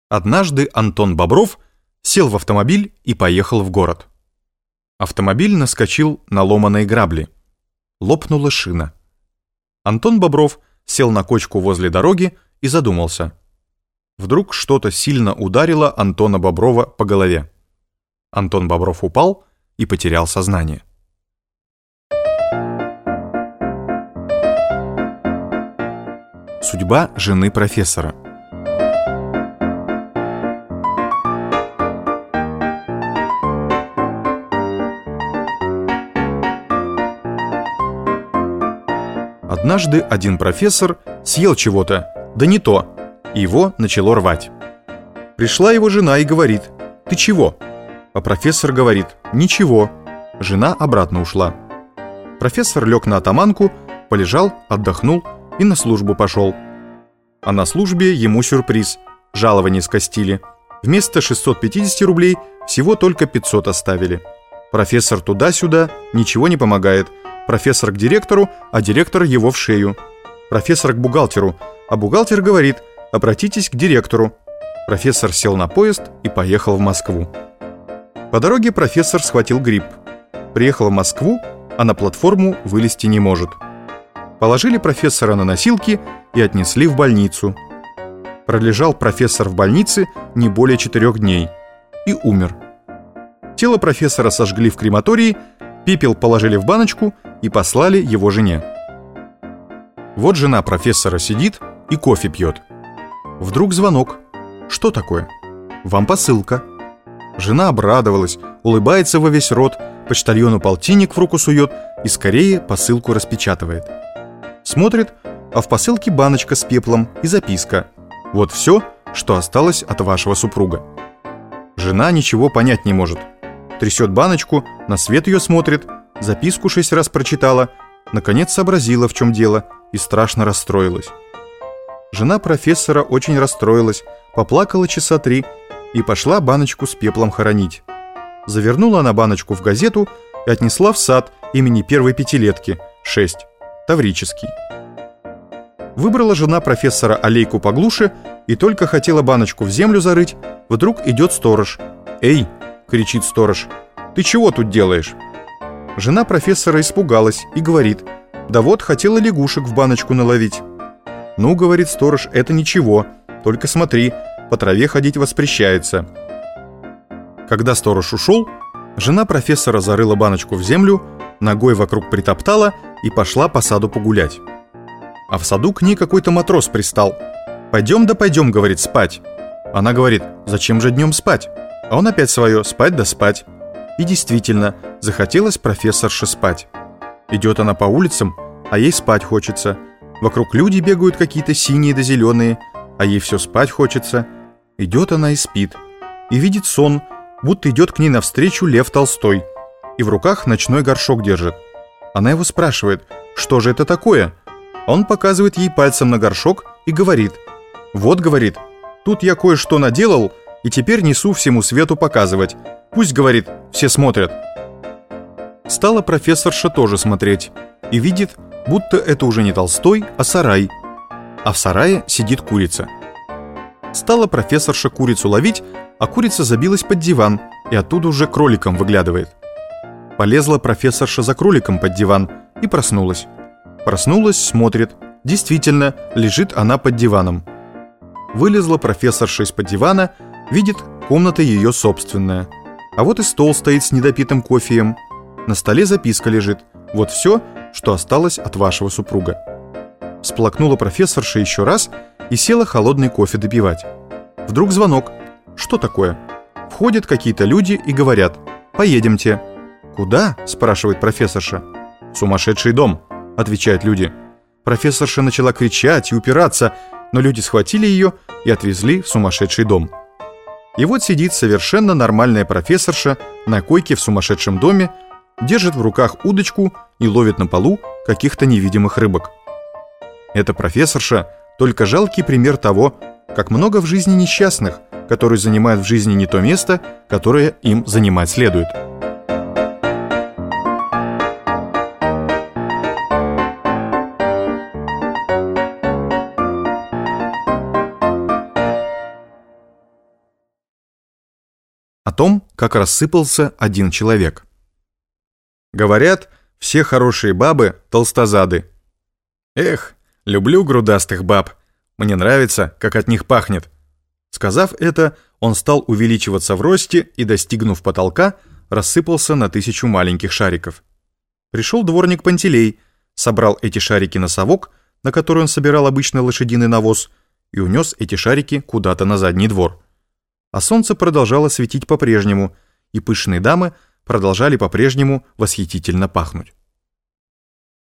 Однажды Антон Бобров сел в автомобиль и поехал в город. Автомобиль наскочил на ломаные грабли. Лопнула шина. Антон Бобров сел на кочку возле дороги и задумался. Вдруг что-то сильно ударило Антона Боброва по голове. Антон Бобров упал и потерял сознание. Судьба жены профессора. Однажды один профессор съел чего-то, да не то, и его начало рвать. Пришла его жена и говорит: «Ты чего?» А профессор говорит: «Ничего». Жена обратно ушла. Профессор лег на атаманку, полежал, отдохнул и на службу пошел. А на службе ему сюрприз. Жалование скостили. Вместо 650 рублей всего только 500 оставили. Профессор туда-сюда, ничего не помогает. Профессор к директору, а директор его в шею. Профессор к бухгалтеру, а бухгалтер говорит: обратитесь к директору. Профессор сел на поезд и поехал в Москву. По дороге профессор схватил грипп. Приехал в Москву, а на платформу вылезти не может. Положили профессора на носилки и отнесли в больницу. Пролежал профессор в больнице не более 4 дней и умер. Тело профессора сожгли в крематории, пепел положили в баночку и послали его жене. Вот жена профессора сидит и кофе пьет. Вдруг звонок. Что такое? Вам посылка. Жена обрадовалась, улыбается во весь рот, почтальону полтинник в руку сует и скорее посылку распечатывает. Смотрит, а в посылке баночка с пеплом и записка: вот все, что осталось от вашего супруга. Жена ничего понять не может. Трясет баночку, на свет ее смотрит, записку 6 раз прочитала, наконец сообразила, в чем дело, и страшно расстроилась. Жена профессора очень расстроилась, поплакала часа 3 и пошла баночку с пеплом хоронить. Завернула она баночку в газету и отнесла в сад имени первой пятилетки, 6, Таврический. Выбрала жена профессора аллейку поглуше и только хотела баночку в землю зарыть, вдруг идет сторож. «Эй!» — кричит сторож. «Ты чего тут делаешь?» Жена профессора испугалась и говорит: «Да вот, хотела лягушек в баночку наловить». «Ну, — говорит сторож, — это ничего, только смотри, по траве ходить воспрещается». Когда сторож ушел, жена профессора зарыла баночку в землю, ногой вокруг притоптала и пошла по саду погулять. А в саду к ней какой-то матрос пристал. «Пойдем да пойдем, — говорит, — спать». Она говорит: «Зачем же днем спать?» А он опять свое: «Спать да спать». И действительно, захотелось профессорше спать. Идет она по улицам, а ей спать хочется. Вокруг люди бегают какие-то синие да зеленые, а ей все спать хочется. Идет она и спит. И видит сон, будто идет к ней навстречу Лев Толстой. И в руках ночной горшок держит. Она его спрашивает: что же это такое? Он показывает ей пальцем на горшок и говорит: «Вот, — говорит, — тут я кое-что наделал, и теперь несу всему свету показывать. Пусть, — говорит, — все смотрят». Стала профессорша тоже смотреть и видит, будто это уже не Толстой, а сарай. А в сарае сидит курица. Стала профессорша курицу ловить, а курица забилась под диван и оттуда уже кроликом выглядывает. Полезла профессорша за кроликом под диван и проснулась. Проснулась, смотрит. Действительно, лежит она под диваном. Вылезла профессорша из-под дивана, видит, комната ее собственная. А вот и стол стоит с недопитым кофеем. На столе записка лежит: вот все, что осталось от вашего супруга. Всплакнула профессорша еще раз и села холодный кофе допивать. Вдруг звонок. Что такое? Входят какие-то люди и говорят: «Поедемте». «Куда?» — спрашивает профессорша. «В сумасшедший дом», — отвечают люди. Профессорша начала кричать и упираться, но люди схватили ее и отвезли в сумасшедший дом. И вот сидит совершенно нормальная профессорша на койке в сумасшедшем доме, держит в руках удочку и ловит на полу каких-то невидимых рыбок. Эта профессорша только жалкий пример того, как много в жизни несчастных, которые занимают в жизни не то место, которое им занимать следует. О том, как рассыпался один человек. Говорят, все хорошие бабы толстозады. Эх, люблю грудастых баб. Мне нравится, как от них пахнет. Сказав это, он стал увеличиваться в росте и, достигнув потолка, рассыпался на 1000 маленьких шариков. Пришел дворник Пантелей, собрал эти шарики на совок, на который он собирал обычно лошадиный навоз, и унес эти шарики куда-то на задний двор. А солнце продолжало светить по-прежнему, и пышные дамы продолжали по-прежнему восхитительно пахнуть.